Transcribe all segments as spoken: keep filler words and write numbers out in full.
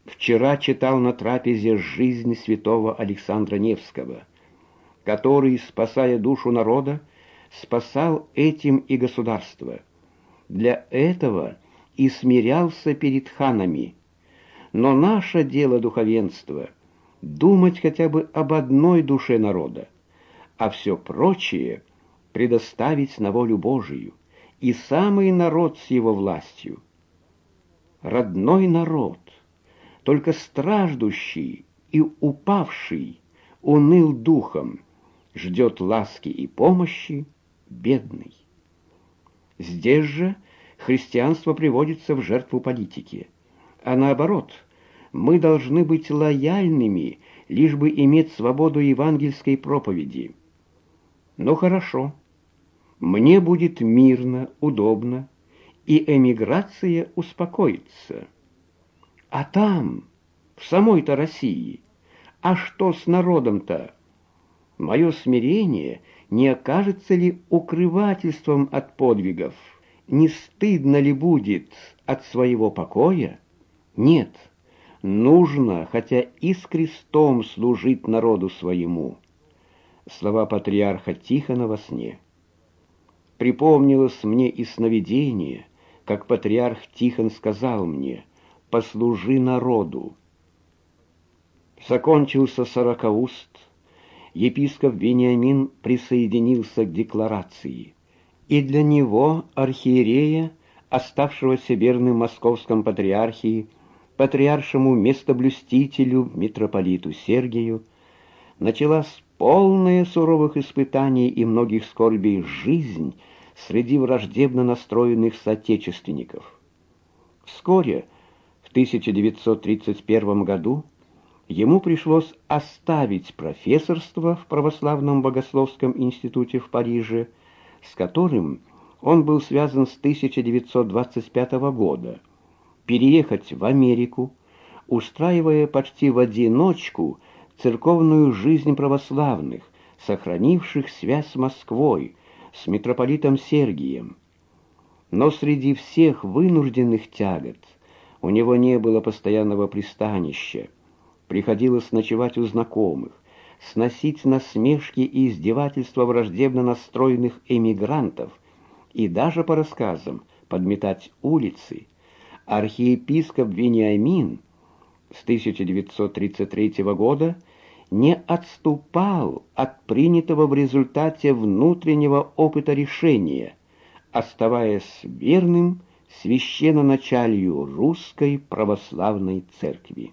Вчера читал на трапезе жизнь святого Александра Невского, который, спасая душу народа, спасал этим и государство. Для этого и смирялся перед ханами. Но наше дело духовенства — думать хотя бы об одной душе народа, а все прочее предоставить на волю Божию, и самый народ с его властью. Родной народ, только страждущий и упавший, уныл духом, ждет ласки и помощи бедный. Здесь же христианство приводится в жертву политике, а наоборот, мы должны быть лояльными, лишь бы иметь свободу евангельской проповеди. Ну хорошо, мне будет мирно, удобно, и эмиграция успокоится. А там, в самой-то России, а что с народом-то? Мое смирение не окажется ли укрывательством от подвигов? Не стыдно ли будет от своего покоя? Нет, нужно, хотя и с крестом, служить народу своему. Слова патриарха Тихона во сне. Припомнилось мне и сновидение, как патриарх Тихон сказал мне: «Послужи народу». Закончился сорокауст, епископ Вениамин присоединился к декларации, и для него, архиерея, оставшегося верным московском патриархии, патриаршему местоблюстителю митрополиту Сергию, началась полная суровых испытаний и многих скорбей жизнь среди враждебно настроенных соотечественников. Вскоре, в тысяча девятьсот тридцать первом году, ему пришлось оставить профессорство в Православном богословском институте в Париже, с которым он был связан с тысяча девятьсот двадцать пятого года, переехать в Америку, устраивая почти в одиночку церковную жизнь православных, сохранивших связь с Москвой, с митрополитом Сергием. Но среди всех вынужденных тягот у него не было постоянного пристанища. Приходилось ночевать у знакомых, сносить насмешки и издевательства враждебно настроенных эмигрантов и даже, по рассказам, подметать улицы. Архиепископ Вениамин с тысяча девятьсот тридцать третьего года не отступал от принятого в результате внутреннего опыта решения, оставаясь верным священноначалью Русской Православной Церкви.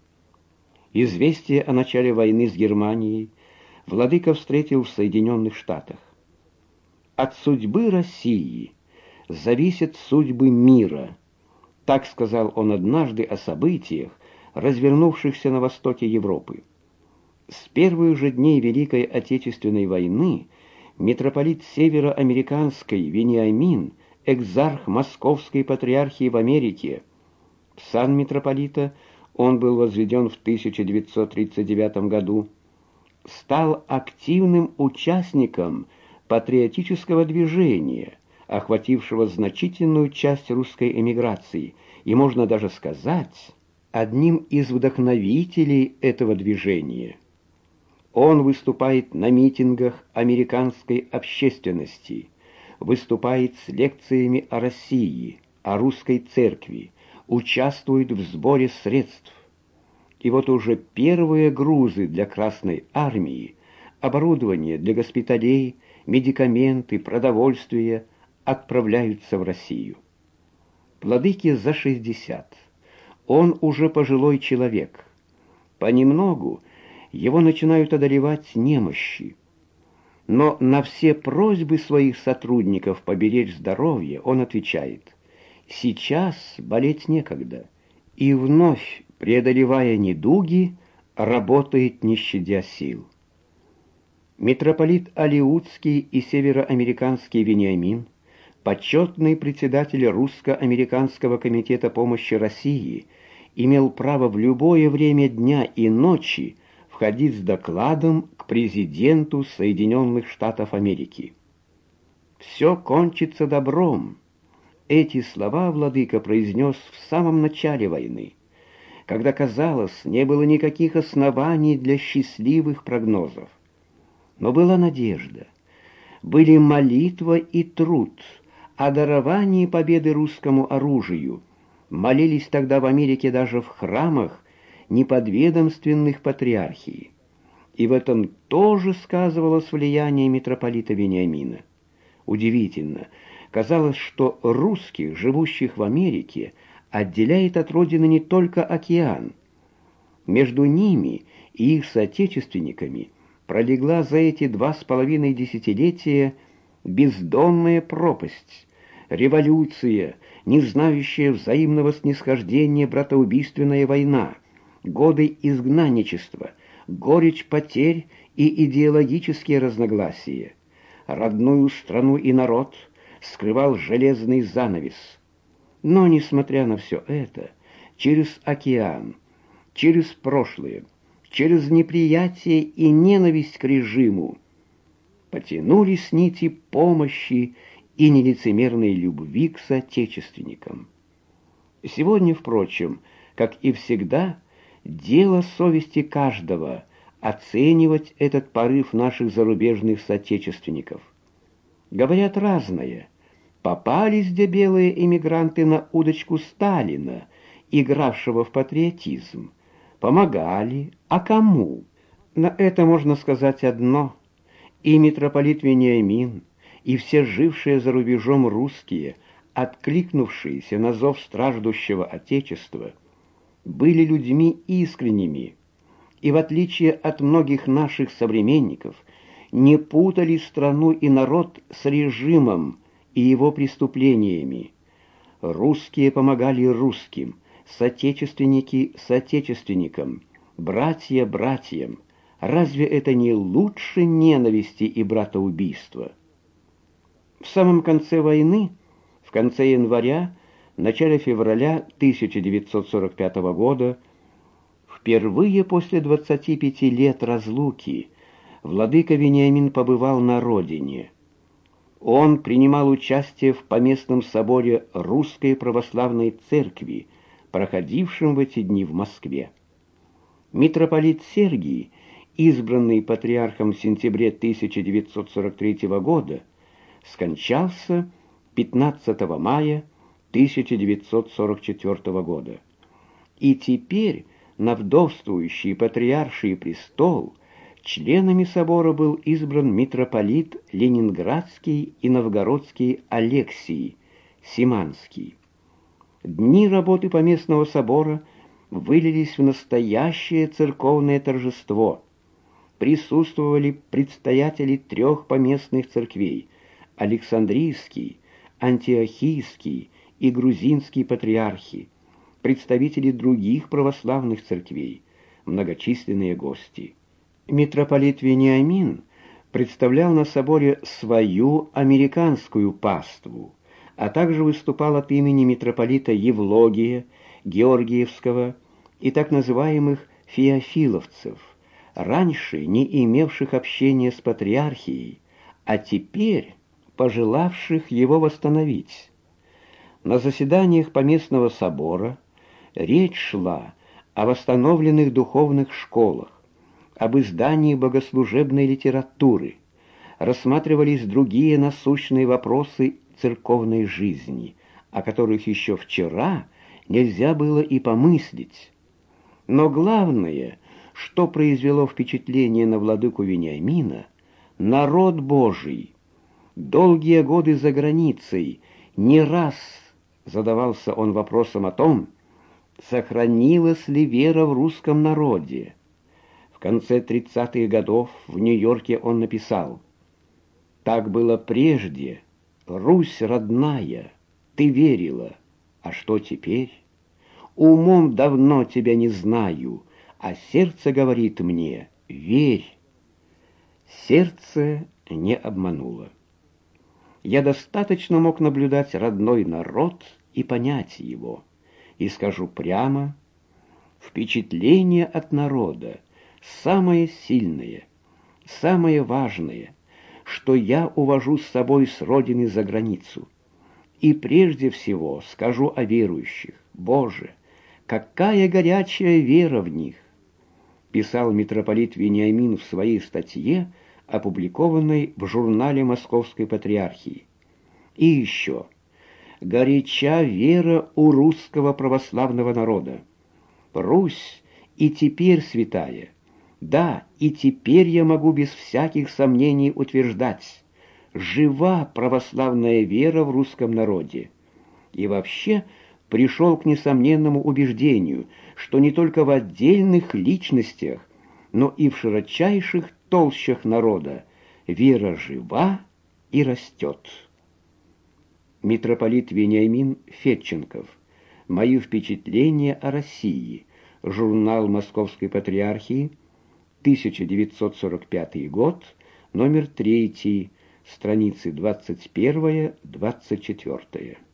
Известие о начале войны с Германией владыка встретил в Соединенных Штатах. От судьбы России зависят судьбы мира, так сказал он однажды о событиях, развернувшихся на востоке Европы. С первых же дней Великой Отечественной войны митрополит североамериканской Вениамин, экзарх Московской патриархии в Америке, в сан митрополита он был возведен в тысяча девятьсот тридцать девятом году, стал активным участником патриотического движения, охватившего значительную часть русской эмиграции, и, можно даже сказать, одним из вдохновителей этого движения. Он выступает на митингах американской общественности, выступает с лекциями о России, о русской церкви, участвует в сборе средств. И вот уже первые грузы для Красной Армии, оборудование для госпиталей, медикаменты, продовольствие отправляются в Россию. Владыке за шестьдесят. Он уже пожилой человек. Понемногу его начинают одолевать немощи. Но на все просьбы своих сотрудников поберечь здоровье он отвечает: «Сейчас болеть некогда», и вновь, преодолевая недуги, работает не щадя сил. Митрополит Алиутский и североамериканский Вениамин, почетный председатель русско-американского комитета помощи России, имел право в любое время дня и ночи входить с докладом к президенту Соединенных Штатов Америки. «Все кончится добром». Эти слова владыка произнес в самом начале войны. когда, казалось, не было никаких оснований для счастливых прогнозов. Но была надежда, были молитва и труд о даровании победы русскому оружию. Молились тогда в Америке даже в храмах неподведомственных патриархий. И в этом тоже сказывалось влияние митрополита Вениамина. Удивительно, казалось, что русских, живущих в Америке, отделяет от родины не только океан. Между ними и их соотечественниками пролегла за эти два с половиной десятилетия бездонная пропасть, революция, не знающая взаимного снисхождения братоубийственная война, годы изгнанничества, горечь потерь и идеологические разногласия. Родную страну и народ скрывал железный занавес. Но, несмотря на все это, через океан, через прошлое, через неприятие и ненависть к режиму потянулись нити помощи и нелицемерной любви к соотечественникам. Сегодня, впрочем, как и всегда, дело совести каждого оценивать этот порыв наших зарубежных соотечественников. Говорят разное. Попались где белые эмигранты на удочку Сталина, игравшего в патриотизм. Помогали, а кому? На это можно сказать одно. И митрополит Вениамин, и все жившие за рубежом русские, откликнувшиеся на зов страждущего Отечества, были людьми искренними, и в отличие от многих наших современников, не путали страну и народ с режимом и его преступлениями. Русские помогали русским, соотечественники соотечественникам, братья братьям. Разве это не лучше ненависти и братоубийства? В самом конце войны, в конце января, начале февраля тысяча девятьсот сорок пятого года, впервые после двадцати пяти лет разлуки, владыка Вениамин побывал на родине. Он принимал участие в поместном соборе Русской Православной Церкви, проходившем в эти дни в Москве. Митрополит Сергий, избранный патриархом в сентябре тысяча девятьсот сорок третьего года, скончался пятнадцатого мая тысяча девятьсот сорок четвёртого года. И теперь на вдовствующий патриарший престол членами собора был избран митрополит Ленинградский и Новгородский Алексий Симанский. Дни работы поместного собора вылились в настоящее церковное торжество. Присутствовали предстоятели трех поместных церквей – Александрийский, Антиохийский и Грузинский патриархи, представители других православных церквей, многочисленные гости. Митрополит Вениамин представлял на соборе свою американскую паству, а также выступал от имени митрополита Евлогия, Георгиевского и так называемых феофиловцев, раньше не имевших общения с патриархией, а теперь пожелавших его восстановить. На заседаниях поместного собора речь шла о восстановленных духовных школах, об издании богослужебной литературы, рассматривались другие насущные вопросы церковной жизни, о которых еще вчера нельзя было и помыслить. Но главное, что произвело впечатление на владыку Вениамина, народ Божий. Долгие годы за границей не раз задавался он вопросом о том, сохранилась ли вера в русском народе. В конце тридцатых годов в Нью-Йорке он написал: «Так было прежде, Русь родная, ты верила, а что теперь? Умом давно тебя не знаю, а сердце говорит мне: верь». Сердце не обмануло. Я достаточно мог наблюдать родной народ и понять его. И скажу прямо, впечатление от народа самое сильное, самое важное, что я увожу с собой с родины за границу. И прежде всего скажу о верующих. Боже, какая горячая вера в них!» писал митрополит Вениамин в своей статье, опубликованной в журнале Московской Патриархии. И еще: «Горяча вера у русского православного народа. Русь и теперь святая. Да, и теперь я могу без всяких сомнений утверждать: жива православная вера в русском народе. И вообще пришел к несомненному убеждению, что не только в отдельных личностях, но и в широчайших толщах народа вера жива и растет». Митрополит Вениамин Федченков. «Мои впечатления о России». Журнал Московской Патриархии, тысяча девятьсот сорок пятый год, номер третий, страницы двадцать первая двадцать четвёртая.